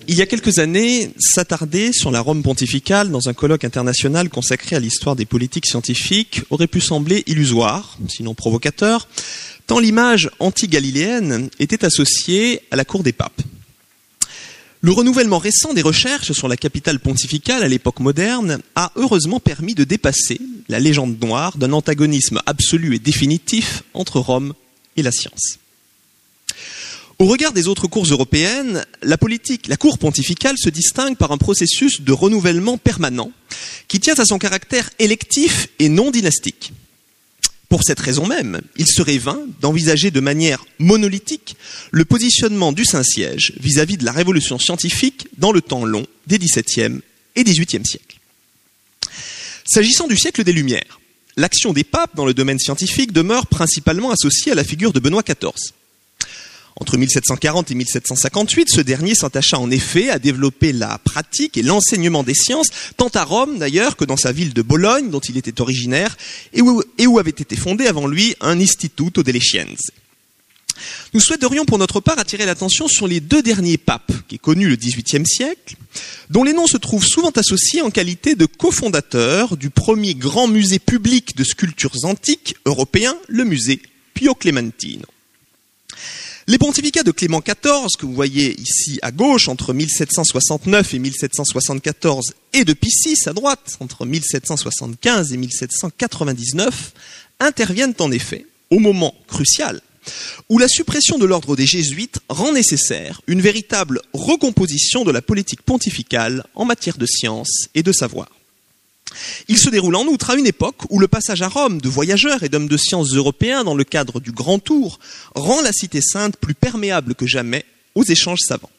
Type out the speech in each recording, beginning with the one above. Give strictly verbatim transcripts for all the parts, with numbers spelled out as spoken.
il y a quelques années, s'attarder sur la Rome pontificale dans un colloque international consacré à l'histoire des politiques scientifiques aurait pu sembler illusoire, sinon provocateur, tant l'image anti-galiléenne était associée à la cour des papes. Le renouvellement récent des recherches sur la capitale pontificale à l'époque moderne a heureusement permis de dépasser la légende noire d'un antagonisme absolu et définitif entre Rome et la science. Au regard des autres cours européennes, la politique, la cour pontificale se distingue par un processus de renouvellement permanent qui tient à son caractère électif et non dynastique. Pour cette raison même, il serait vain d'envisager de manière monolithique le positionnement du Saint-Siège vis-à-vis de la révolution scientifique dans le temps long des dix-septième et dix-huitième siècles. S'agissant du siècle des Lumières, l'action des papes dans le domaine scientifique demeure principalement associée à la figure de Benoît quatorze. Entre mille sept cent quarante et mille sept cent cinquante-huit, ce dernier s'attacha en effet à développer la pratique et l'enseignement des sciences, tant à Rome d'ailleurs que dans sa ville de Bologne, dont il était originaire, et où, et où avait été fondé avant lui un Istituto delle Scienze. Nous souhaiterions pour notre part attirer l'attention sur les deux derniers papes, qui est connu le dix-huitième siècle, dont les noms se trouvent souvent associés en qualité de cofondateurs du premier grand musée public de sculptures antiques européen, le musée Pio Clementino. Les pontificats de Clément quatorze, que vous voyez ici à gauche, entre mille sept cent soixante-neuf et mille sept cent soixante-quatorze, et de Pie six à droite, entre mille sept cent soixante-quinze et mille sept cent quatre-vingt-dix-neuf, interviennent en effet au moment crucial où la suppression de l'ordre des jésuites rend nécessaire une véritable recomposition de la politique pontificale en matière de science et de savoir. Il se déroule en outre à une époque où le passage à Rome de voyageurs et d'hommes de sciences européens dans le cadre du Grand Tour rend la cité sainte plus perméable que jamais aux échanges savants.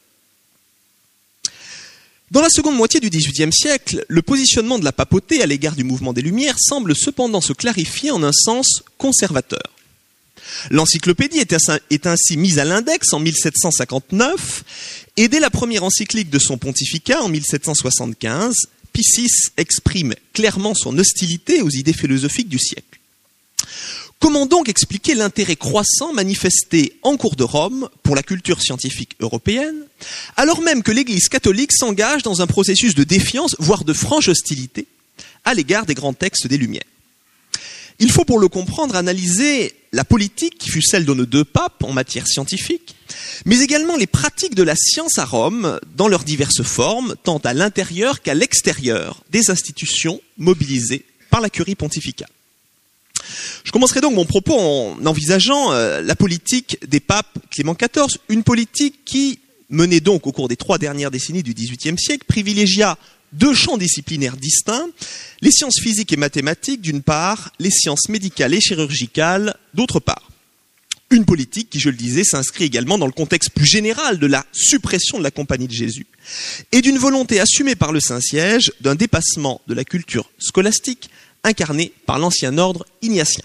Dans la seconde moitié du dix-huitième siècle, le positionnement de la papauté à l'égard du mouvement des Lumières semble cependant se clarifier en un sens conservateur. L'encyclopédie est ainsi mise à l'index en mille sept cent cinquante-neuf et dès la première encyclique de son pontificat en mille sept cent soixante-quinze, Pie six exprime clairement son hostilité aux idées philosophiques du siècle. Comment donc expliquer l'intérêt croissant manifesté en cours de Rome pour la culture scientifique européenne, alors même que l'Église catholique s'engage dans un processus de défiance, voire de franche hostilité, à l'égard des grands textes des Lumières? Il faut pour le comprendre analyser la politique qui fut celle de nos deux papes en matière scientifique, mais également les pratiques de la science à Rome dans leurs diverses formes, tant à l'intérieur qu'à l'extérieur des institutions mobilisées par la curie pontificale. Je commencerai donc mon propos en envisageant euh, la politique des papes Clément quatorze, une politique qui, menée donc au cours des trois dernières décennies du dix-huitième siècle, privilégia deux champs disciplinaires distincts, les sciences physiques et mathématiques d'une part, les sciences médicales et chirurgicales d'autre part. Une politique qui, je le disais, s'inscrit également dans le contexte plus général de la suppression de la Compagnie de Jésus et d'une volonté assumée par le Saint-Siège d'un dépassement de la culture scolastique incarnée par l'ancien ordre ignatien.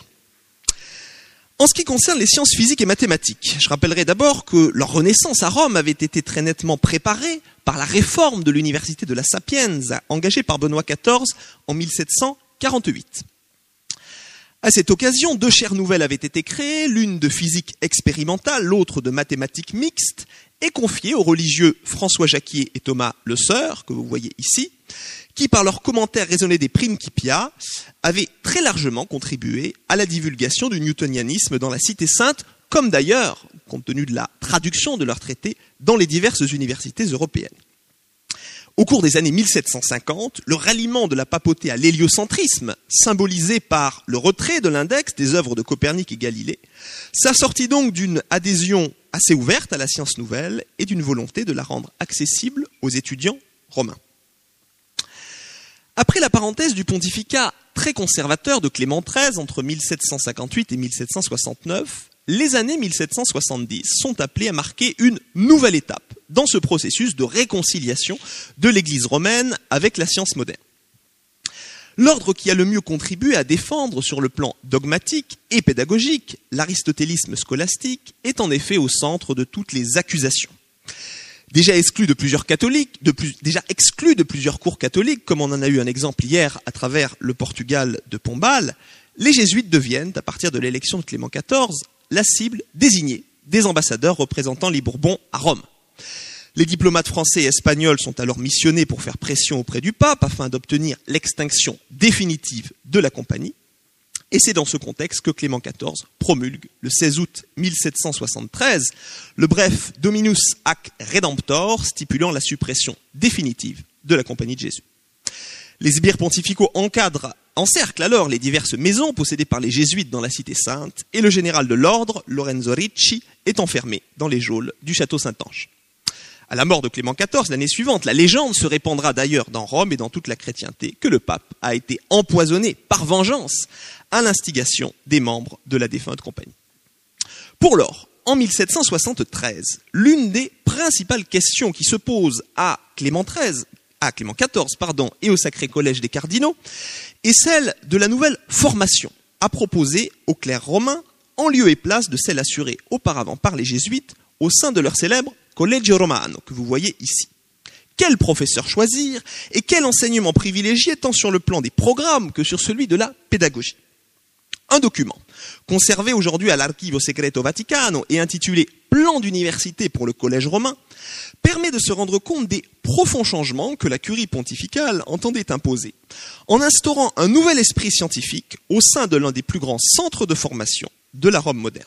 En ce qui concerne les sciences physiques et mathématiques, je rappellerai d'abord que leur renaissance à Rome avait été très nettement préparée par la réforme de l'université de la Sapienza, engagée par Benoît quatorze en mille sept cent quarante-huit. À cette occasion, deux chaires nouvelles avaient été créées, l'une de physique expérimentale, l'autre de mathématiques mixtes, et confiées aux religieux François Jacquier et Thomas Le Seur, que vous voyez ici, qui, par leurs commentaires raisonnés des Principia, avaient très largement contribué à la divulgation du newtonianisme dans la Cité Sainte, comme d'ailleurs, compte tenu de la traduction de leurs traités, dans les diverses universités européennes. Au cours des années mille sept cent cinquante, le ralliement de la papauté à l'héliocentrisme, symbolisé par le retrait de l'index des œuvres de Copernic et Galilée, s'assortit donc d'une adhésion assez ouverte à la science nouvelle et d'une volonté de la rendre accessible aux étudiants romains. Après la parenthèse du pontificat très conservateur de Clément treize entre mille sept cent cinquante-huit et mille sept cent soixante-neuf, les années mille sept cent soixante-dix sont appelées à marquer une nouvelle étape dans ce processus de réconciliation de l'Église romaine avec la science moderne. L'ordre qui a le mieux contribué à défendre sur le plan dogmatique et pédagogique l'aristotélisme scolastique est en effet au centre de toutes les accusations. Déjà exclu de plusieurs catholiques, de plus, déjà exclu de plusieurs cours catholiques, comme on en a eu un exemple hier à travers le Portugal de Pombal, les jésuites deviennent, à partir de l'élection de Clément quatorze, la cible désignée des ambassadeurs représentant les Bourbons à Rome. Les diplomates français et espagnols sont alors missionnés pour faire pression auprès du pape afin d'obtenir l'extinction définitive de la compagnie. Et c'est dans ce contexte que Clément quatorze promulgue, le seize août mille sept cent soixante-treize, le bref Dominus Ac Redemptor, stipulant la suppression définitive de la Compagnie de Jésus. Les sbires pontificaux encadrent, encerclent alors les diverses maisons possédées par les jésuites dans la Cité Sainte, et le général de l'ordre, Lorenzo Ricci, est enfermé dans les geôles du château Saint-Ange. À la mort de Clément quatorze, l'année suivante, la légende se répandra d'ailleurs dans Rome et dans toute la chrétienté que le pape a été empoisonné par vengeance à l'instigation des membres de la défunte compagnie. Pour lors, en mille sept cent soixante-treize, l'une des principales questions qui se posent à Clément treize, à Clément quatorze, pardon, et au Sacré Collège des Cardinaux, est celle de la nouvelle formation à proposer aux clercs romains en lieu et place de celle assurée auparavant par les jésuites au sein de leur célèbre Collegio Romano, que vous voyez ici. Quel professeur choisir et quel enseignement privilégier tant sur le plan des programmes que sur celui de la pédagogie? Un document, conservé aujourd'hui à l'Archivio Segreto Vaticano et intitulé « Plan d'université pour le collège romain », permet de se rendre compte des profonds changements que la curie pontificale entendait imposer, en instaurant un nouvel esprit scientifique au sein de l'un des plus grands centres de formation de la Rome moderne.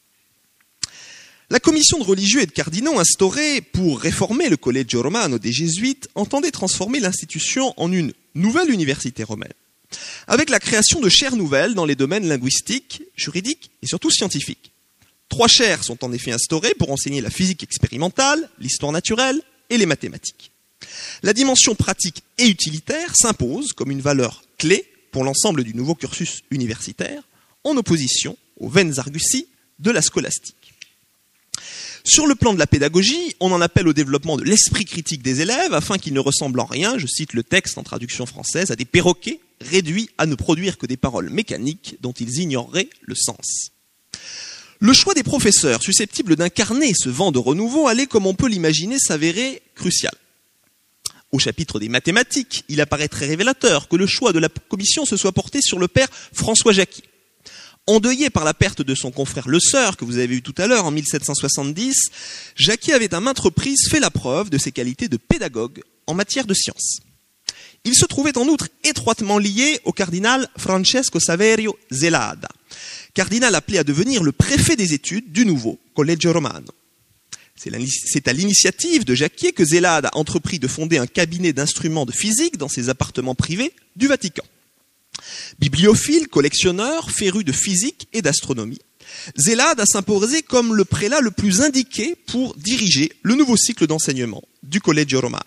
La commission de religieux et de cardinaux instaurée pour réformer le Collegio Romano des Jésuites entendait transformer l'institution en une nouvelle université romaine, avec la création de chaires nouvelles dans les domaines linguistiques, juridiques et surtout scientifiques. Trois chaires sont en effet instaurées pour enseigner la physique expérimentale, l'histoire naturelle et les mathématiques. La dimension pratique et utilitaire s'impose comme une valeur clé pour l'ensemble du nouveau cursus universitaire, en opposition aux vaines arguties de la scolastique. Sur le plan de la pédagogie, on en appelle au développement de l'esprit critique des élèves afin qu'ils ne ressemblent en rien, je cite le texte en traduction française, à des perroquets réduits à ne produire que des paroles mécaniques dont ils ignoreraient le sens. Le choix des professeurs susceptibles d'incarner ce vent de renouveau allait, comme on peut l'imaginer, s'avérer crucial. Au chapitre des mathématiques, il apparaît très révélateur que le choix de la commission se soit porté sur le père François Jacquier. Endeuillé par la perte de son confrère Le Sœur, que vous avez vu tout à l'heure en mille sept cent soixante-dix, Jacquier avait à maintes reprises fait la preuve de ses qualités de pédagogue en matière de sciences. Il se trouvait en outre étroitement lié au cardinal Francesco Saverio Zelada, cardinal appelé à devenir le préfet des études du nouveau Collegio Romano. C'est à l'initiative de Jacquier que Zelada a entrepris de fonder un cabinet d'instruments de physique dans ses appartements privés du Vatican. Bibliophile, collectionneur, féru de physique et d'astronomie, Zelada s'imposait comme le prélat le plus indiqué pour diriger le nouveau cycle d'enseignement du Collegio Romano.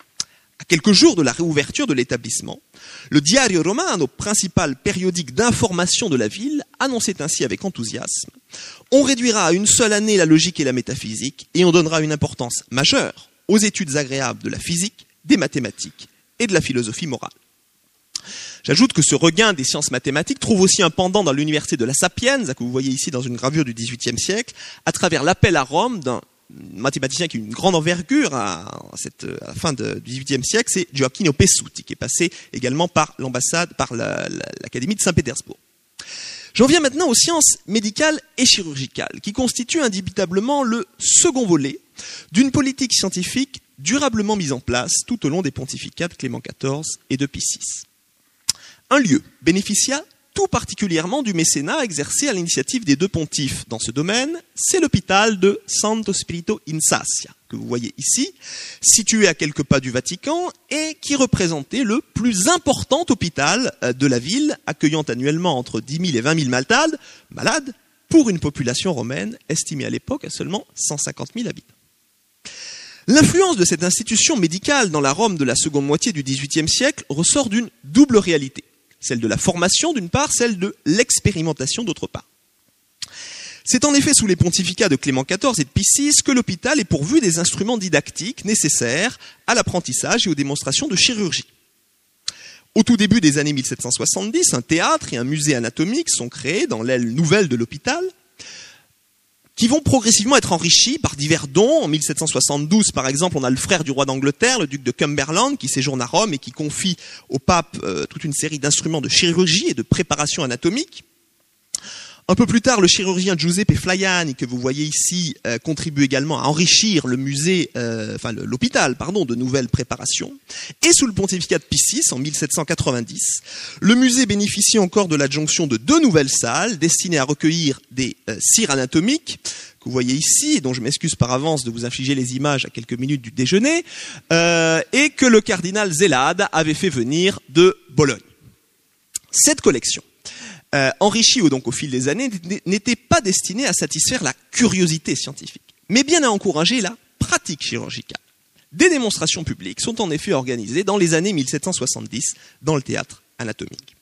À quelques jours de la réouverture de l'établissement, le Diario Romano, principal périodique d'information de la ville, annonçait ainsi avec enthousiasme « On réduira à une seule année la logique et la métaphysique et on donnera une importance majeure aux études agréables de la physique, des mathématiques et de la philosophie morale. » J'ajoute que ce regain des sciences mathématiques trouve aussi un pendant dans l'université de la Sapienza, que vous voyez ici dans une gravure du dix-huitième siècle, à travers l'appel à Rome d'un mathématicien qui a eu une grande envergure à, cette, à la fin du dix-huitième siècle, c'est Gioacchino Pessuti, qui est passé également par l'ambassade, par la, la, l'Académie de Saint-Pétersbourg. J'en viens maintenant aux sciences médicales et chirurgicales, qui constituent indubitablement le second volet d'une politique scientifique durablement mise en place tout au long des pontificats de Clément quatorze et de Pie six. Un lieu bénéficia tout particulièrement du mécénat exercé à l'initiative des deux pontifes dans ce domaine, c'est l'hôpital de Santo Spirito in Sassia, que vous voyez ici, situé à quelques pas du Vatican et qui représentait le plus important hôpital de la ville, accueillant annuellement entre dix mille et vingt mille malades, malades pour une population romaine estimée à l'époque à seulement cent cinquante mille habitants. L'influence de cette institution médicale dans la Rome de la seconde moitié du dix-huitième siècle ressort d'une double réalité. Celle de la formation d'une part, celle de l'expérimentation d'autre part. C'est en effet sous les pontificats de Clément quatorze et de Pie six que l'hôpital est pourvu des instruments didactiques nécessaires à l'apprentissage et aux démonstrations de chirurgie. Au tout début des années mille sept cent soixante-dix, un théâtre et un musée anatomique sont créés dans l'aile nouvelle de l'hôpital, qui vont progressivement être enrichis par divers dons. En mille sept cent soixante-douze, par exemple, on a le frère du roi d'Angleterre, le duc de Cumberland, qui séjourne à Rome et qui confie au pape euh, toute une série d'instruments de chirurgie et de préparation anatomique. Un peu plus tard, le chirurgien Giuseppe Flaiani, que vous voyez ici, euh, contribue également à enrichir le musée, euh, enfin le, l'hôpital, pardon, de nouvelles préparations. Et sous le pontificat de Pie six, en mille sept cent quatre-vingt-dix, le musée bénéficie encore de l'adjonction de deux nouvelles salles destinées à recueillir des euh, cires anatomiques, que vous voyez ici, et dont je m'excuse par avance de vous infliger les images à quelques minutes du déjeuner, euh, et que le cardinal Zelade avait fait venir de Bologne. Cette collection, Euh, enrichi donc au fil des années, n'était pas destiné à satisfaire la curiosité scientifique, mais bien à encourager la pratique chirurgicale. Des démonstrations publiques sont en effet organisées dans les années mille sept cent soixante-dix dans le théâtre anatomique.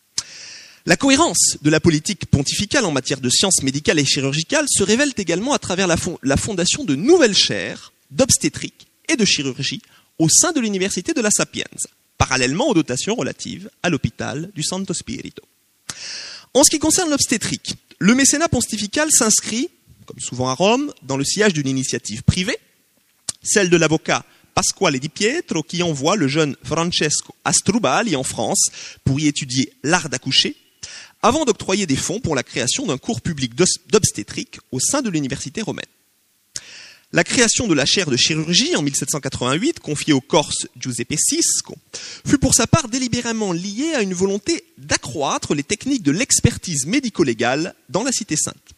La cohérence de la politique pontificale en matière de sciences médicales et chirurgicales se révèle également à travers la, fond- la fondation de nouvelles chaires d'obstétrique et de chirurgie au sein de l'université de la Sapienza, parallèlement aux dotations relatives à l'hôpital du Santo Spirito. En ce qui concerne l'obstétrique, le mécénat pontifical s'inscrit, comme souvent à Rome, dans le sillage d'une initiative privée, celle de l'avocat Pasquale Di Pietro, qui envoie le jeune Francesco Astrubali en France pour y étudier l'art d'accoucher, avant d'octroyer des fonds pour la création d'un cours public d'obstétrique au sein de l'université romaine. La création de la chaire de chirurgie en mille sept cent quatre-vingt-huit, confiée au Corse Giuseppe Sisco, fut pour sa part délibérément liée à une volonté d'accroître les techniques de l'expertise médico-légale dans la Cité sainte.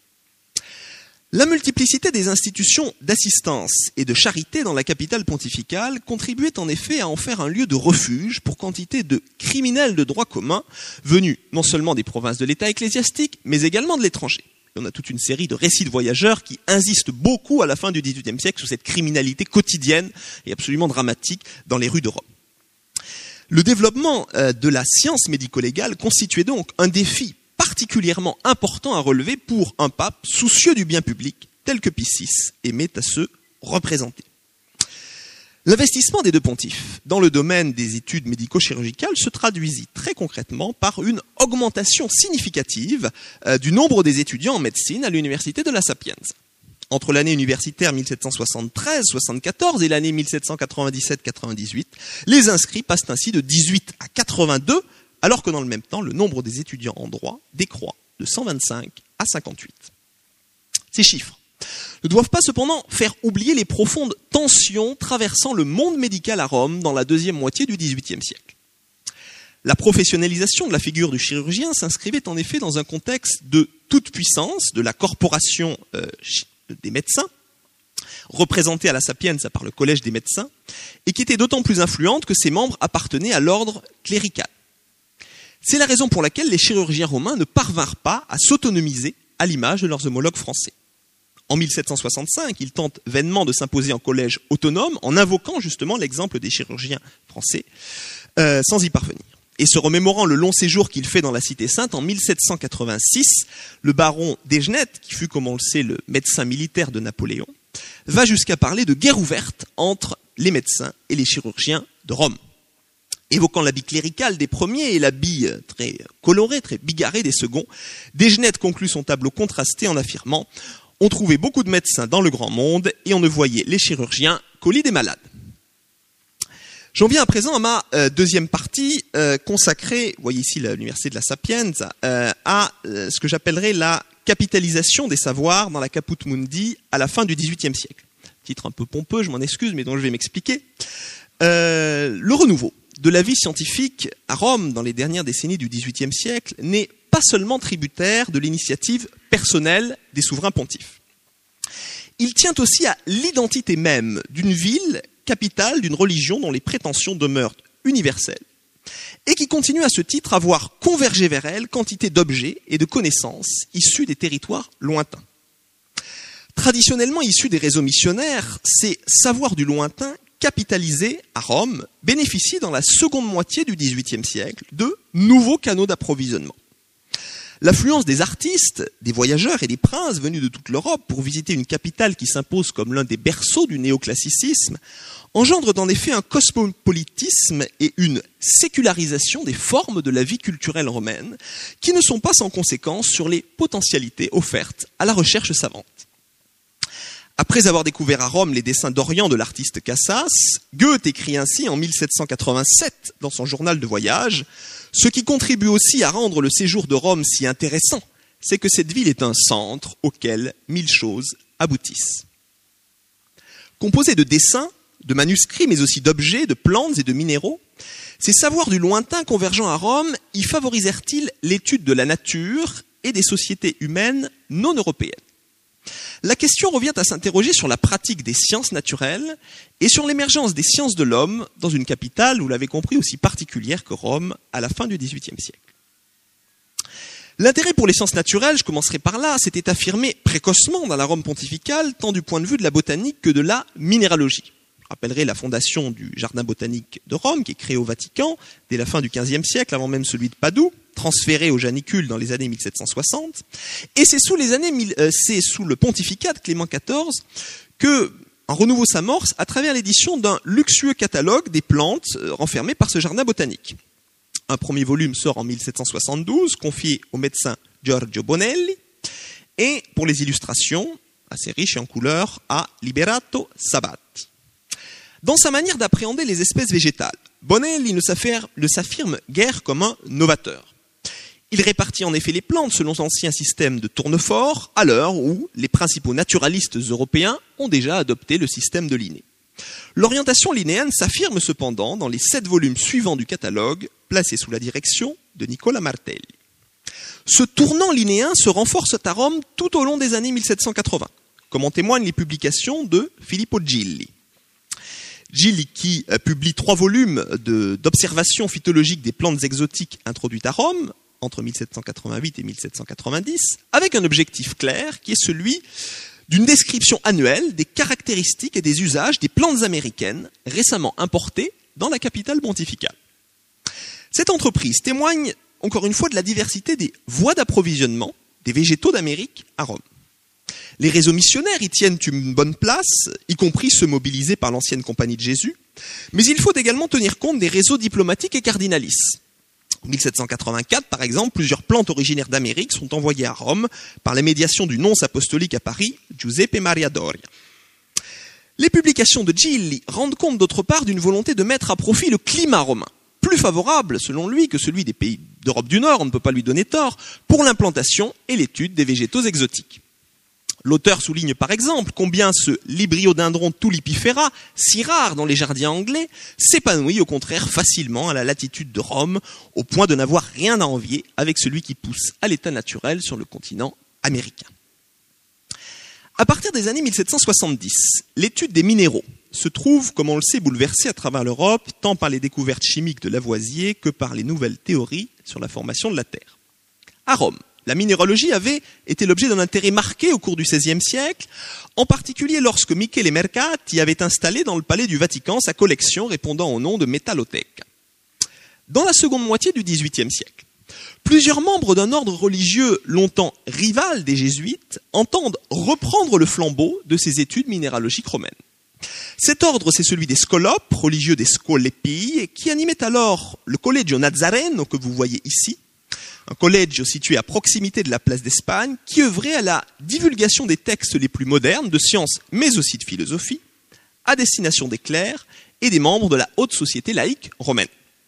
La multiplicité des institutions d'assistance et de charité dans la capitale pontificale contribuait en effet à en faire un lieu de refuge pour quantité de criminels de droit commun venus non seulement des provinces de l'État ecclésiastique, mais également de l'étranger. On a toute une série de récits de voyageurs qui insistent beaucoup à la fin du dix-huitième siècle sur cette criminalité quotidienne et absolument dramatique dans les rues de Rome. Le développement de la science médico-légale constituait donc un défi particulièrement important à relever pour un pape soucieux du bien public tel que Pie six aimait à se représenter. L'investissement des deux pontifes dans le domaine des études médico-chirurgicales se traduisit très concrètement par une augmentation significative euh, du nombre des étudiants en médecine à l'université de la Sapienza. Entre l'année universitaire mille sept cent soixante-treize soixante-quatorze et l'année mille sept cent quatre-vingt-dix-sept quatre-vingt-dix-huit, les inscrits passent ainsi de dix-huit à quatre-vingt-deux, alors que dans le même temps, le nombre des étudiants en droit décroît de cent vingt-cinq à cinquante-huit. Ces chiffres ne doivent pas cependant faire oublier les profondes tensions traversant le monde médical à Rome dans la deuxième moitié du dix-huitième siècle. La professionnalisation de la figure du chirurgien s'inscrivait en effet dans un contexte de toute puissance de la corporation euh, des médecins, représentée à la Sapienza par le Collège des médecins, et qui était d'autant plus influente que ses membres appartenaient à l'ordre clérical. C'est la raison pour laquelle les chirurgiens romains ne parvinrent pas à s'autonomiser à l'image de leurs homologues français. En mille sept cent soixante-cinq, ils tentent vainement de s'imposer en collège autonome en invoquant justement l'exemple des chirurgiens français, euh, sans y parvenir. Et se remémorant le long séjour qu'il fait dans la Cité sainte, en mille sept cent quatre-vingt-six, le baron Desgenettes, qui fut, comme on le sait, le médecin militaire de Napoléon, va jusqu'à parler de guerre ouverte entre les médecins et les chirurgiens de Rome. Évoquant l'habit clérical des premiers et l'habit très coloré, très bigarré des seconds, Desgenettes conclut son tableau contrasté en affirmant « On trouvait beaucoup de médecins dans le grand monde et on ne voyait les chirurgiens qu'au lit des malades. » J'en viens à présent à ma euh, deuxième partie euh, consacrée, vous voyez ici l'université de la Sapienza, euh, à euh, ce que j'appellerais la capitalisation des savoirs dans la Caput Mundi à la fin du dix-huitième siècle. Titre un peu pompeux, je m'en excuse, mais dont je vais m'expliquer. Euh, le renouveau de la vie scientifique à Rome dans les dernières décennies du dix-huitième siècle n'est pas seulement tributaire de l'initiative personnelle des souverains pontifes. Il tient aussi à l'identité même d'une ville capitale d'une religion dont les prétentions demeurent universelles et qui continue à ce titre à voir converger vers elle quantité d'objets et de connaissances issus des territoires lointains. Traditionnellement issus des réseaux missionnaires, ces savoirs du lointain capitalisés à Rome bénéficient dans la seconde moitié du dix-huitième siècle de nouveaux canaux d'approvisionnement. L'affluence des artistes, des voyageurs et des princes venus de toute l'Europe pour visiter une capitale qui s'impose comme l'un des berceaux du néoclassicisme engendre en effet un cosmopolitisme et une sécularisation des formes de la vie culturelle romaine qui ne sont pas sans conséquence sur les potentialités offertes à la recherche savante. Après avoir découvert à Rome les dessins d'Orient de l'artiste Cassas, Goethe écrit ainsi en mille sept cent quatre-vingt-sept dans son journal de voyage « Ce qui contribue aussi à rendre le séjour de Rome si intéressant, c'est que cette ville est un centre auquel mille choses aboutissent. Composée de dessins, de manuscrits, mais aussi d'objets, de plantes et de minéraux, ces savoirs du lointain convergeant à Rome y favorisèrent-ils l'étude de la nature et des sociétés humaines non européennes? La question revient à s'interroger sur la pratique des sciences naturelles et sur l'émergence des sciences de l'homme dans une capitale, vous l'avez compris, aussi particulière que Rome à la fin du dix-huitième siècle. L'intérêt pour les sciences naturelles, je commencerai par là, s'était affirmé précocement dans la Rome pontificale, tant du point de vue de la botanique que de la minéralogie. Je rappellerai la fondation du Jardin botanique de Rome, qui est créé au Vatican dès la fin du quinzième siècle, avant même celui de Padoue, transféré au Janicule dans les années mille sept cent soixante. Et c'est sous les années, euh, c'est sous le pontificat de Clément quatorze que un renouveau s'amorce à travers l'édition d'un luxueux catalogue des plantes euh, renfermées par ce jardin botanique. Un premier volume sort en mille sept cent soixante-douze, confié au médecin Giorgio Bonelli, et pour les illustrations, assez riches et en couleurs, à Liberato Sabatti. Dans sa manière d'appréhender les espèces végétales, Bonelli ne s'affirme guère comme un novateur. Il répartit en effet les plantes selon l'ancien système de tournefort, à l'heure où les principaux naturalistes européens ont déjà adopté le système de Linné. L'orientation linnéenne s'affirme cependant dans les sept volumes suivants du catalogue, placés sous la direction de Nicola Martelli. Ce tournant linnéen se renforce à Rome tout au long des années mille sept cent quatre-vingts, comme en témoignent les publications de Filippo Gilli. Gilli qui publie trois volumes de, d'observations phytologiques des plantes exotiques introduites à Rome, entre mille sept cent quatre-vingt-huit et mille sept cent quatre-vingt-dix, avec un objectif clair qui est celui d'une description annuelle des caractéristiques et des usages des plantes américaines récemment importées dans la capitale pontificale. Cette entreprise témoigne encore une fois de la diversité des voies d'approvisionnement des végétaux d'Amérique à Rome. Les réseaux missionnaires y tiennent une bonne place, y compris ceux mobilisés par l'ancienne Compagnie de Jésus, mais il faut également tenir compte des réseaux diplomatiques et cardinalistes. En mille sept cent quatre-vingt-quatre, par exemple, plusieurs plantes originaires d'Amérique sont envoyées à Rome par la médiation du nonce apostolique à Paris, Giuseppe Maria Doria. Les publications de Gilli rendent compte d'autre part d'une volonté de mettre à profit le climat romain, plus favorable, selon lui, que celui des pays d'Europe du Nord, on ne peut pas lui donner tort, pour l'implantation et l'étude des végétaux exotiques. L'auteur souligne par exemple combien ce Libriodendron tulipifera, si rare dans les jardins anglais, s'épanouit au contraire facilement à la latitude de Rome, au point de n'avoir rien à envier avec celui qui pousse à l'état naturel sur le continent américain. À partir des années mille sept cent soixante-dix, l'étude des minéraux se trouve, comme on le sait, bouleversée à travers l'Europe, tant par les découvertes chimiques de Lavoisier que par les nouvelles théories sur la formation de la Terre. À Rome, la minéralogie avait été l'objet d'un intérêt marqué au cours du seizième siècle, en particulier lorsque Michele Mercati avait installé dans le palais du Vatican sa collection répondant au nom de Metallotheca. Dans la seconde moitié du dix-huitième siècle, plusieurs membres d'un ordre religieux longtemps rival des jésuites entendent reprendre le flambeau de ces études minéralogiques romaines. Cet ordre, c'est celui des scolopes, religieux des Scolepii, qui animait alors le Collegio Nazareno que vous voyez ici, un collège situé à proximité de la place d'Espagne, qui œuvrait à la divulgation des textes les plus modernes de sciences, mais aussi de philosophie, à destination des clercs et des membres de la haute société laïque romaine.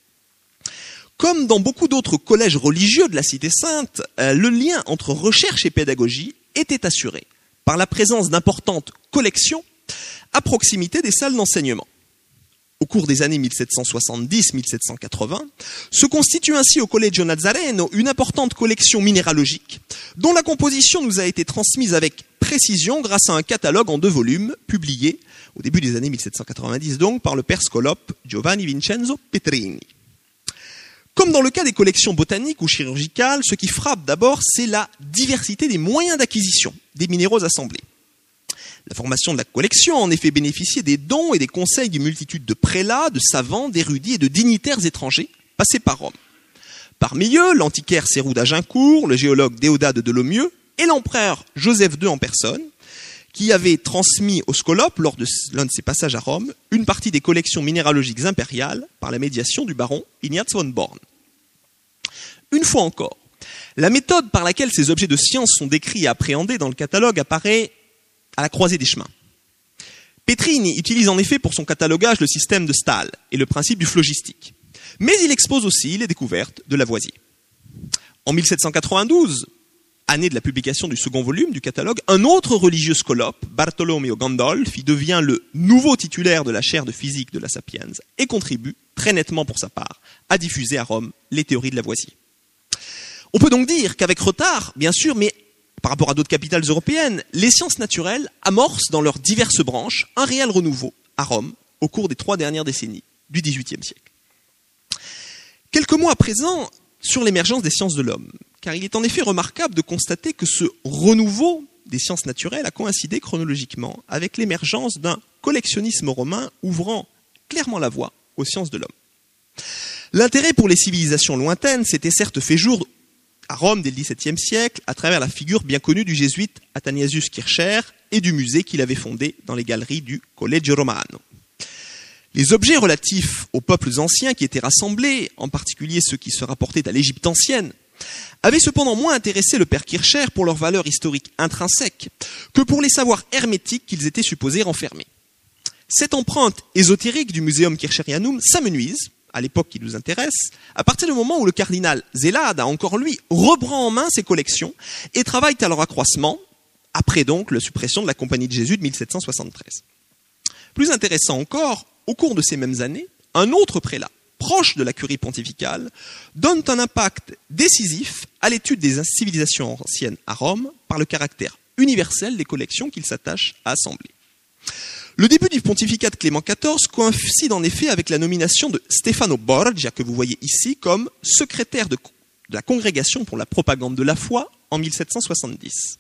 Comme dans beaucoup d'autres collèges religieux de la Cité Sainte, le lien entre recherche et pédagogie était assuré par la présence d'importantes collections à proximité des salles d'enseignement. Au cours des années mille sept cent soixante-dix à mille sept cent quatre-vingts, se constitue ainsi au Collegio Nazareno une importante collection minéralogique, dont la composition nous a été transmise avec précision grâce à un catalogue en deux volumes, publié au début des années mille sept cent quatre-vingt-dix donc par le père scolope Giovanni Vincenzo Petrini. Comme dans le cas des collections botaniques ou chirurgicales, ce qui frappe d'abord, c'est la diversité des moyens d'acquisition des minéraux assemblés. La formation de la collection a en effet bénéficié des dons et des conseils d'une multitude de prélats, de savants, d'érudits et de dignitaires étrangers passés par Rome. Parmi eux, l'antiquaire Cérou d'Agincourt, le géologue Déodat de Delomieux et l'empereur Joseph deux en personne, qui avait transmis au scolope, lors de l'un de ses passages à Rome, une partie des collections minéralogiques impériales par la médiation du baron Ignaz von Born. Une fois encore, la méthode par laquelle ces objets de science sont décrits et appréhendés dans le catalogue apparaît à la croisée des chemins. Petrini utilise en effet pour son catalogage le système de Stahl et le principe du phlogistique. Mais il expose aussi les découvertes de Lavoisier. En mille sept cent quatre-vingt-douze, année de la publication du second volume du catalogue, un autre religieux scolope, Bartolomeo Gandolfi, devient le nouveau titulaire de la chaire de physique de la Sapienza et contribue, très nettement pour sa part, à diffuser à Rome les théories de Lavoisier. On peut donc dire qu'avec retard, bien sûr, mais par rapport à d'autres capitales européennes, les sciences naturelles amorcent dans leurs diverses branches un réel renouveau à Rome au cours des trois dernières décennies du dix-huitième siècle. Quelques mots à présent sur l'émergence des sciences de l'homme, car il est en effet remarquable de constater que ce renouveau des sciences naturelles a coïncidé chronologiquement avec l'émergence d'un collectionnisme romain ouvrant clairement la voie aux sciences de l'homme. L'intérêt pour les civilisations lointaines s'était certes fait jour à Rome dès le dix-septième siècle à travers la figure bien connue du jésuite Athanasius Kircher et du musée qu'il avait fondé dans les galeries du Collegio Romano. Les objets relatifs aux peuples anciens qui étaient rassemblés, en particulier ceux qui se rapportaient à l'Égypte ancienne, avaient cependant moins intéressé le père Kircher pour leur valeur historique intrinsèque que pour les savoirs hermétiques qu'ils étaient supposés renfermer. Cette empreinte ésotérique du Museum Kircherianum s'amenuise, à l'époque qui nous intéresse, à partir du moment où le cardinal Zélade a encore lui reprend en main ses collections et travaille à leur accroissement, après donc la suppression de la Compagnie de Jésus de mille sept cent soixante-treize. Plus intéressant encore, au cours de ces mêmes années, un autre prélat, proche de la curie pontificale, donne un impact décisif à l'étude des civilisations anciennes à Rome par le caractère universel des collections qu'il s'attache à assembler. Le début du pontificat de Clément quatorze coïncide en effet avec la nomination de Stefano Borgia, que vous voyez ici, comme secrétaire de la Congrégation pour la propagande de la foi en mille sept cent soixante-dix.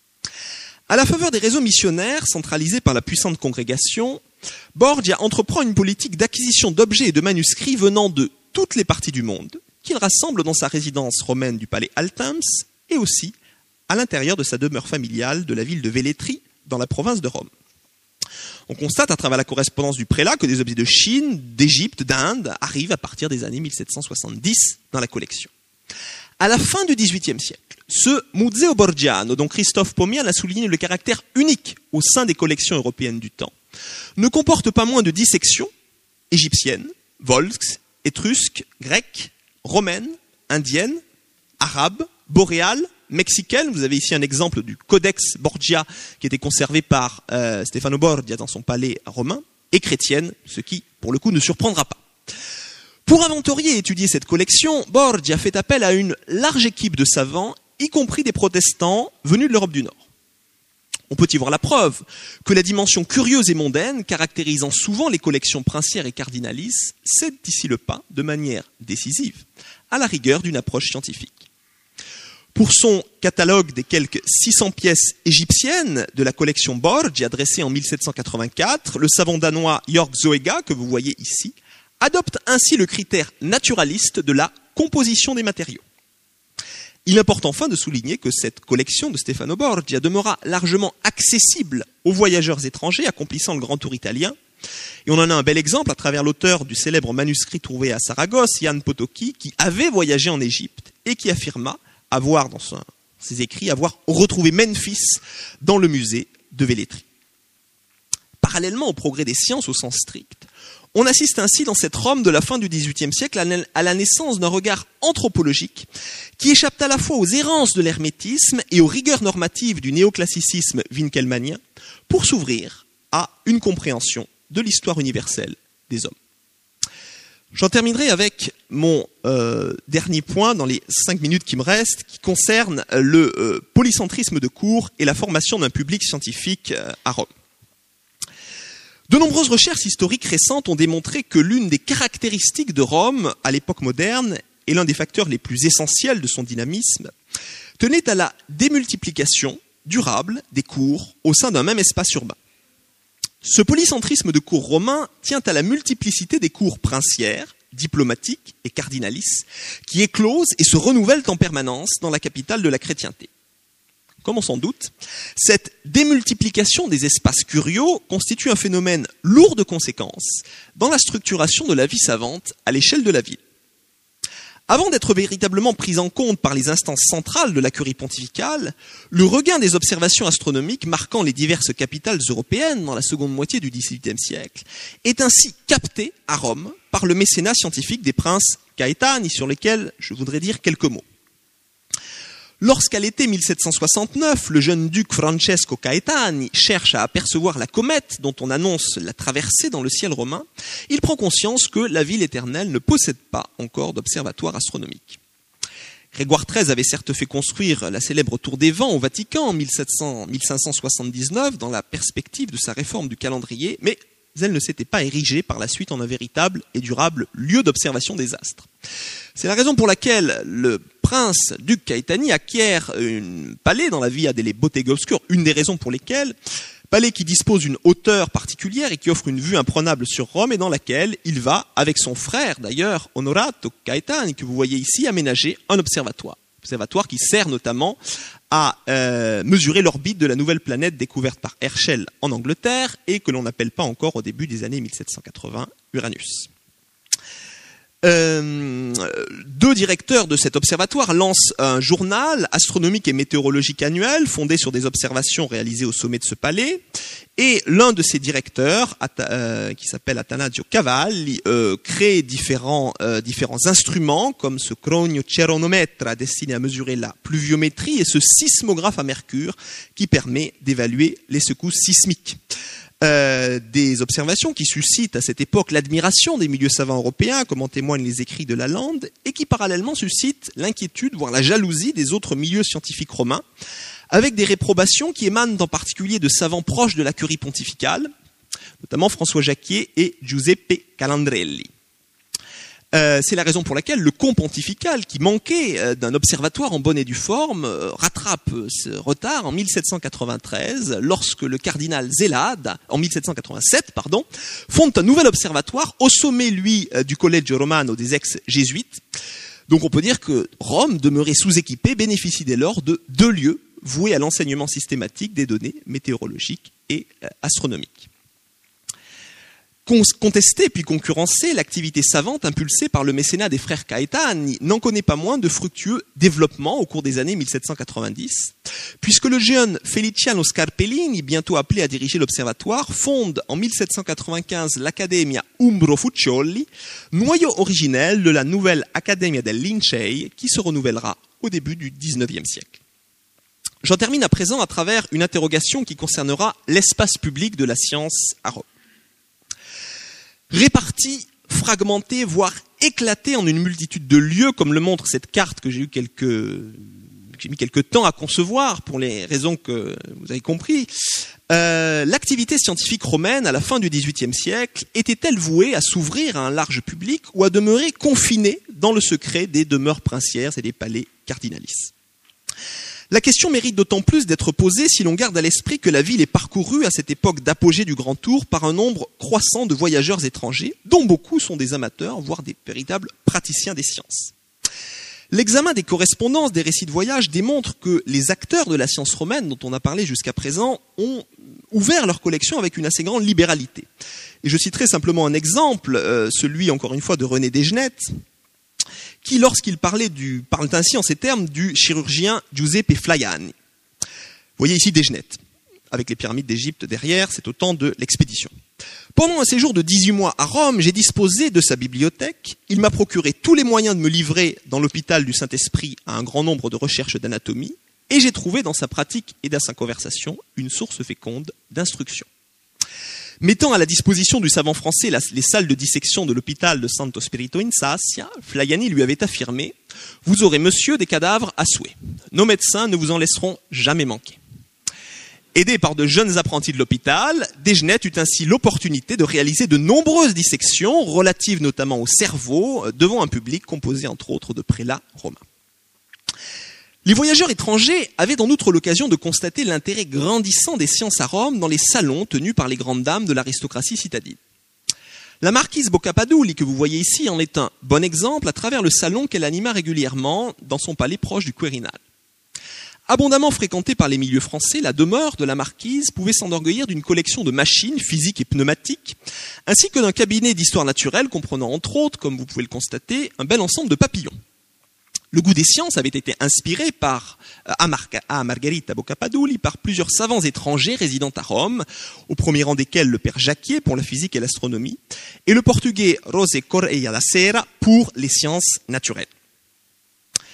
À la faveur des réseaux missionnaires centralisés par la puissante congrégation, Borgia entreprend une politique d'acquisition d'objets et de manuscrits venant de toutes les parties du monde, qu'il rassemble dans sa résidence romaine du palais Altems et aussi à l'intérieur de sa demeure familiale de la ville de Velletri, dans la province de Rome. On constate à travers la correspondance du prélat que des objets de Chine, d'Égypte, d'Inde arrivent à partir des années mille sept cent soixante-dix dans la collection. À la fin du dix-huitième siècle, ce Museo Borgiano, dont Christophe Pomian a souligné le caractère unique au sein des collections européennes du temps, ne comporte pas moins de dix sections égyptiennes, volsques, étrusques, grecques, romaines, indiennes, arabes, boréales, mexicaines. Vous avez ici un exemple du Codex Borgia qui était conservé par euh, Stefano Borgia dans son palais romain, et chrétiennes, ce qui, pour le coup, ne surprendra pas. Pour inventorier et étudier cette collection, Borgia fait appel à une large équipe de savants, y compris des protestants venus de l'Europe du Nord. On peut y voir la preuve que la dimension curieuse et mondaine, caractérisant souvent les collections princières et cardinalices, cède ici le pas, de manière décisive, à la rigueur d'une approche scientifique. Pour son catalogue des quelques six cents pièces égyptiennes de la collection Borgia, dressée en mille sept cent quatre-vingt-quatre, le savant danois Jörg Zoëga, que vous voyez ici, adopte ainsi le critère naturaliste de la composition des matériaux. Il importe enfin de souligner que cette collection de Stefano Borgia demeura largement accessible aux voyageurs étrangers accomplissant le grand tour italien. Et on en a un bel exemple à travers l'auteur du célèbre manuscrit trouvé à Saragosse, Jan Potocki, qui avait voyagé en Égypte et qui affirma avoir, dans ses écrits, avoir retrouvé Memphis dans le musée de Velletri. Parallèlement au progrès des sciences au sens strict, on assiste ainsi dans cette Rome de la fin du dix-huitième siècle à la naissance d'un regard anthropologique qui échappe à la fois aux errances de l'hermétisme et aux rigueurs normatives du néoclassicisme winkelmannien pour s'ouvrir à une compréhension de l'histoire universelle des hommes. J'en terminerai avec mon euh, dernier point dans les cinq minutes qui me restent, qui concerne le euh, polycentrisme de cours et la formation d'un public scientifique euh, à Rome. De nombreuses recherches historiques récentes ont démontré que l'une des caractéristiques de Rome à l'époque moderne et l'un des facteurs les plus essentiels de son dynamisme tenait à la démultiplication durable des cours au sein d'un même espace urbain. Ce polycentrisme de cours romain tient à la multiplicité des cours princières, diplomatiques et cardinalices qui éclosent et se renouvellent en permanence dans la capitale de la chrétienté. Comme on s'en doute, cette démultiplication des espaces curiaux constitue un phénomène lourd de conséquences dans la structuration de la vie savante à l'échelle de la ville. Avant d'être véritablement pris en compte par les instances centrales de la curie pontificale, le regain des observations astronomiques marquant les diverses capitales européennes dans la seconde moitié du dix-huitième siècle est ainsi capté à Rome par le mécénat scientifique des princes Gaetani, sur lesquels je voudrais dire quelques mots. Lorsqu'à l'été mille sept cent soixante-neuf, le jeune duc Francesco Caetani cherche à apercevoir la comète dont on annonce la traversée dans le ciel romain, il prend conscience que la ville éternelle ne possède pas encore d'observatoire astronomique. Grégoire treize avait certes fait construire la célèbre Tour des Vents au Vatican en mille sept cents, mille cinq cent soixante-dix-neuf dans la perspective de sa réforme du calendrier, mais elle ne s'était pas érigée par la suite en un véritable et durable lieu d'observation des astres. C'est la raison pour laquelle le prince duc Caetani acquiert un palais dans la Via delle Botteghe Oscure, une des raisons pour lesquelles, palais qui dispose d'une hauteur particulière et qui offre une vue imprenable sur Rome et dans laquelle il va, avec son frère d'ailleurs, Onorato Caetani, que vous voyez ici, aménager un observatoire. Observatoire qui sert notamment à euh, mesurer l'orbite de la nouvelle planète découverte par Herschel en Angleterre et que l'on n'appelle pas encore au début des années mille sept cent quatre-vingts Uranus. Euh, deux directeurs de cet observatoire lancent un journal astronomique et météorologique annuel fondé sur des observations réalisées au sommet de ce palais. Et l'un de ces directeurs, euh, qui s'appelle Atanasio Cavalli, euh, crée différents, euh, différents instruments comme ce cronioceronometra destiné à mesurer la pluviométrie et ce sismographe à mercure qui permet d'évaluer les secousses sismiques. Euh, des observations qui suscitent à cette époque l'admiration des milieux savants européens, comme en témoignent les écrits de Lalande, et qui parallèlement suscitent l'inquiétude, voire la jalousie des autres milieux scientifiques romains, avec des réprobations qui émanent en particulier de savants proches de la curie pontificale, notamment François Jacquier et Giuseppe Calandrelli. Euh, c'est la raison pour laquelle le con pontifical, qui manquait euh, d'un observatoire en bonne et due forme, euh, rattrape ce retard en mille sept cent quatre-vingt-treize, lorsque le cardinal Zélade, en mille sept cent quatre-vingt-sept, pardon, fonde un nouvel observatoire au sommet, lui, euh, du Collegio Romano des ex-jésuites. Donc on peut dire que Rome, demeurée sous-équipée, bénéficie dès lors de deux lieux voués à l'enseignement systématique des données météorologiques et euh, astronomiques. Contester puis concurrencer l'activité savante impulsée par le mécénat des frères Caetani n'en connaît pas moins de fructueux développements au cours des années mille sept cent quatre-vingt-dix, puisque le jeune Feliciano Scarpellini, bientôt appelé à diriger l'observatoire, fonde en mille sept cent quatre-vingt-quinze l'Accademia Umbro Fuccioli, noyau originel de la nouvelle Accademia del Lincei, qui se renouvellera au début du dix-neuvième siècle. J'en termine à présent à travers une interrogation qui concernera l'espace public de la science à Rome. Répartis, fragmentés, voire éclatés en une multitude de lieux, comme le montre cette carte que j'ai eu quelques, que j'ai mis quelques temps à concevoir pour les raisons que vous avez compris, euh, l'activité scientifique romaine à la fin du dix-huitième siècle était-elle vouée à s'ouvrir à un large public ou à demeurer confinée dans le secret des demeures princières et des palais cardinalices ? La question mérite d'autant plus d'être posée si l'on garde à l'esprit que la ville est parcourue à cette époque d'apogée du Grand Tour par un nombre croissant de voyageurs étrangers, dont beaucoup sont des amateurs, voire des véritables praticiens des sciences. L'examen des correspondances des récits de voyage démontre que les acteurs de la science romaine, dont on a parlé jusqu'à présent, ont ouvert leur collection avec une assez grande libéralité. Et je citerai simplement un exemple, euh, celui encore une fois de René Desgenettes, qui, lorsqu'il parlait du, parle ainsi en ces termes du chirurgien Giuseppe Flaiani. Vous voyez ici Desgenettes, avec les pyramides d'Égypte derrière, c'est au temps de l'expédition. Pendant un séjour de dix-huit mois à Rome, j'ai disposé de sa bibliothèque. Il m'a procuré tous les moyens de me livrer dans l'hôpital du Saint-Esprit à un grand nombre de recherches d'anatomie, et j'ai trouvé dans sa pratique et dans sa conversation une source féconde d'instruction. Mettant à la disposition du savant français les salles de dissection de l'hôpital de Santo Spirito in Sassia, Flaiani lui avait affirmé « Vous aurez, monsieur, des cadavres à souhait. Nos médecins ne vous en laisseront jamais manquer. » Aidé par de jeunes apprentis de l'hôpital, Desgenettes eut ainsi l'opportunité de réaliser de nombreuses dissections, relatives notamment au cerveau, devant un public composé entre autres de prélats romains. Les voyageurs étrangers avaient en outre l'occasion de constater l'intérêt grandissant des sciences à Rome dans les salons tenus par les grandes dames de l'aristocratie citadine. La marquise Boccapadulli, que vous voyez ici, en est un bon exemple à travers le salon qu'elle anima régulièrement dans son palais proche du Quirinal. Abondamment fréquentée par les milieux français, la demeure de la marquise pouvait s'enorgueillir d'une collection de machines physiques et pneumatiques, ainsi que d'un cabinet d'histoire naturelle comprenant entre autres, comme vous pouvez le constater, un bel ensemble de papillons. Le goût des sciences avait été inspiré par, à, Mar- à Margherita Boccapadulli par plusieurs savants étrangers résidant à Rome, au premier rang desquels le père Jacquier pour la physique et l'astronomie, et le portugais José Correia da Serra pour les sciences naturelles.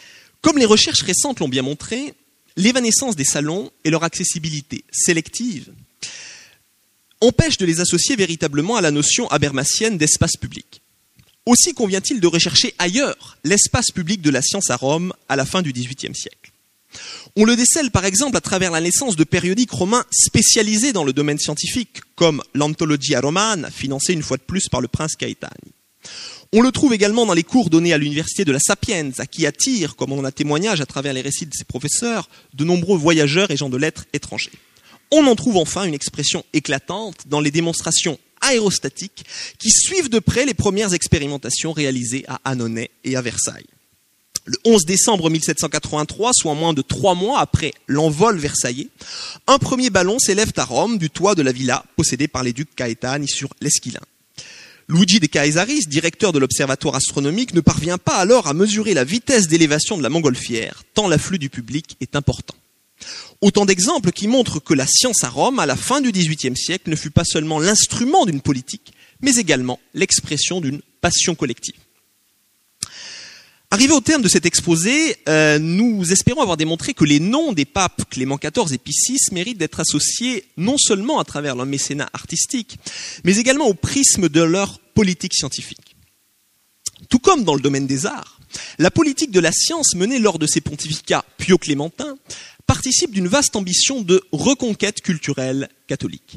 Comme les recherches récentes l'ont bien montré, l'évanescence des salons et leur accessibilité sélective empêchent de les associer véritablement à la notion habermasienne d'espace public. Aussi convient-il de rechercher ailleurs l'espace public de la science à Rome à la fin du dix-huitième siècle. On le décèle par exemple à travers la naissance de périodiques romains spécialisés dans le domaine scientifique, comme l'Antologia Romana, financée une fois de plus par le prince Caetani. On le trouve également dans les cours donnés à l'université de la Sapienza, qui attire, comme on en a témoignage à travers les récits de ses professeurs, de nombreux voyageurs et gens de lettres étrangers. On en trouve enfin une expression éclatante dans les démonstrations aérostatiques qui suivent de près les premières expérimentations réalisées à Annonay et à Versailles. Le onze décembre mille sept cent quatre-vingt-trois, soit moins de trois mois après l'envol versaillais, un premier ballon s'élève à Rome du toit de la villa possédée par les ducs Caetani sur l'Esquilin. Luigi de Caesaris, directeur de l'observatoire astronomique, ne parvient pas alors à mesurer la vitesse d'élévation de la montgolfière, tant l'afflux du public est important. Autant d'exemples qui montrent que la science à Rome, à la fin du dix-huitième siècle, ne fut pas seulement l'instrument d'une politique, mais également l'expression d'une passion collective. Arrivé au terme de cet exposé, euh, nous espérons avoir démontré que les noms des papes Clément quatorze et Pie six méritent d'être associés non seulement à travers leur mécénat artistique, mais également au prisme de leur politique scientifique. Tout comme dans le domaine des arts, la politique de la science menée lors de ces pontificats pio-clémentins participe d'une vaste ambition de reconquête culturelle catholique.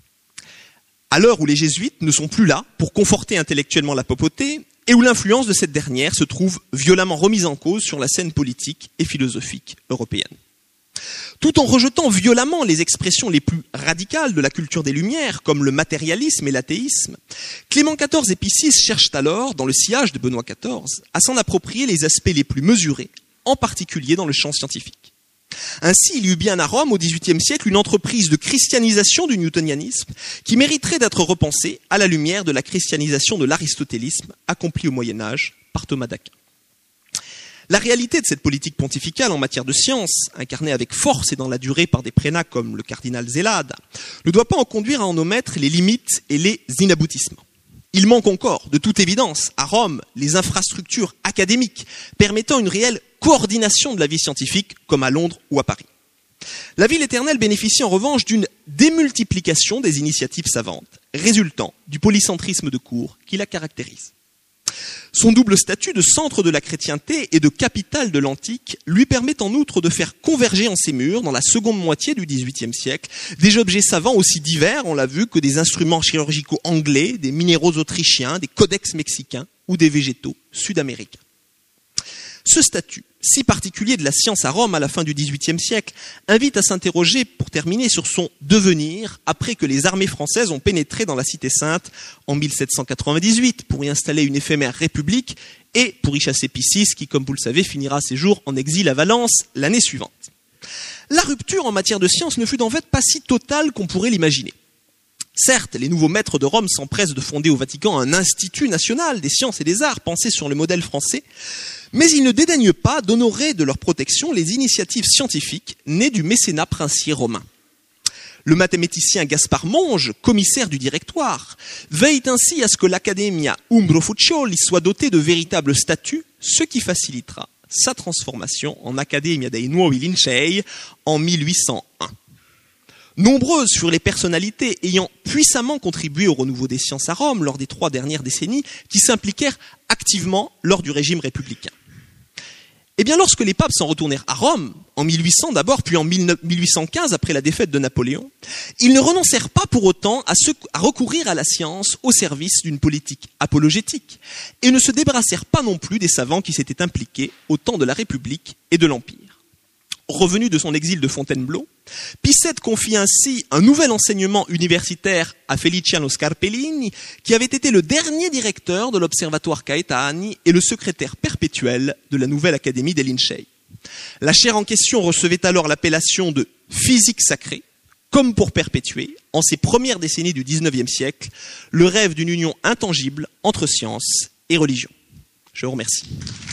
À l'heure où les jésuites ne sont plus là pour conforter intellectuellement la papauté, et où l'influence de cette dernière se trouve violemment remise en cause sur la scène politique et philosophique européenne. Tout en rejetant violemment les expressions les plus radicales de la culture des Lumières, comme le matérialisme et l'athéisme, Clément quatorze et Pie six cherchent alors, dans le sillage de Benoît quatorze, à s'en approprier les aspects les plus mesurés, en particulier dans le champ scientifique. Ainsi, il y eut bien à Rome, au dix-huitième siècle, une entreprise de christianisation du newtonianisme qui mériterait d'être repensée à la lumière de la christianisation de l'aristotélisme accomplie au Moyen-Âge par Thomas d'Aquin. La réalité de cette politique pontificale en matière de science, incarnée avec force et dans la durée par des prénats comme le cardinal Zelade, ne doit pas en conduire à en omettre les limites et les inaboutissements. Il manque encore, de toute évidence, à Rome, les infrastructures académiques permettant une réelle coordination de la vie scientifique, comme à Londres ou à Paris. La ville éternelle bénéficie en revanche d'une démultiplication des initiatives savantes, résultant du polycentrisme de cour qui la caractérise. Son double statut de centre de la chrétienté et de capitale de l'antique lui permet en outre de faire converger en ses murs, dans la seconde moitié du dix-huitième siècle, des objets savants aussi divers, on l'a vu, que des instruments chirurgicaux anglais, des minéraux autrichiens, des codex mexicains ou des végétaux sud-américains. Ce statut, si particulier de la science à Rome à la fin du dix-huitième siècle, invite à s'interroger, pour terminer, sur son devenir après que les armées françaises ont pénétré dans la Cité Sainte en mille sept cent quatre-vingt-dix-huit pour y installer une éphémère république et pour y chasser Pie six qui, comme vous le savez, finira ses jours en exil à Valence l'année suivante. La rupture en matière de science ne fut en fait pas si totale qu'on pourrait l'imaginer. Certes, les nouveaux maîtres de Rome s'empressent de fonder au Vatican un institut national des sciences et des arts pensé sur le modèle français, mais ils ne dédaignent pas d'honorer de leur protection les initiatives scientifiques nées du mécénat princier romain. Le mathématicien Gaspard Monge, commissaire du directoire, veille ainsi à ce que l'Accademia Umbro-Fuccioli soit dotée de véritables statuts, ce qui facilitera sa transformation en Accademia dei Nuovi Lincei en mille huit cent un. Nombreuses furent les personnalités ayant puissamment contribué au renouveau des sciences à Rome lors des trois dernières décennies qui s'impliquèrent activement lors du régime républicain. Eh bien, lorsque les papes s'en retournèrent à Rome, en mille huit cents d'abord, puis en mille huit cent quinze, après la défaite de Napoléon, ils ne renoncèrent pas pour autant à, se, à recourir à la science au service d'une politique apologétique, et ne se débarrassèrent pas non plus des savants qui s'étaient impliqués au temps de la République et de l'Empire. Revenu de son exil de Fontainebleau, Pie sept confie ainsi un nouvel enseignement universitaire à Feliciano Scarpellini, qui avait été le dernier directeur de l'Observatoire Caetani et le secrétaire perpétuel de la nouvelle Académie des Lincei. La chaire en question recevait alors l'appellation de physique sacrée, comme pour perpétuer, en ces premières décennies du dix-neuvième siècle, le rêve d'une union intangible entre science et religion. Je vous remercie.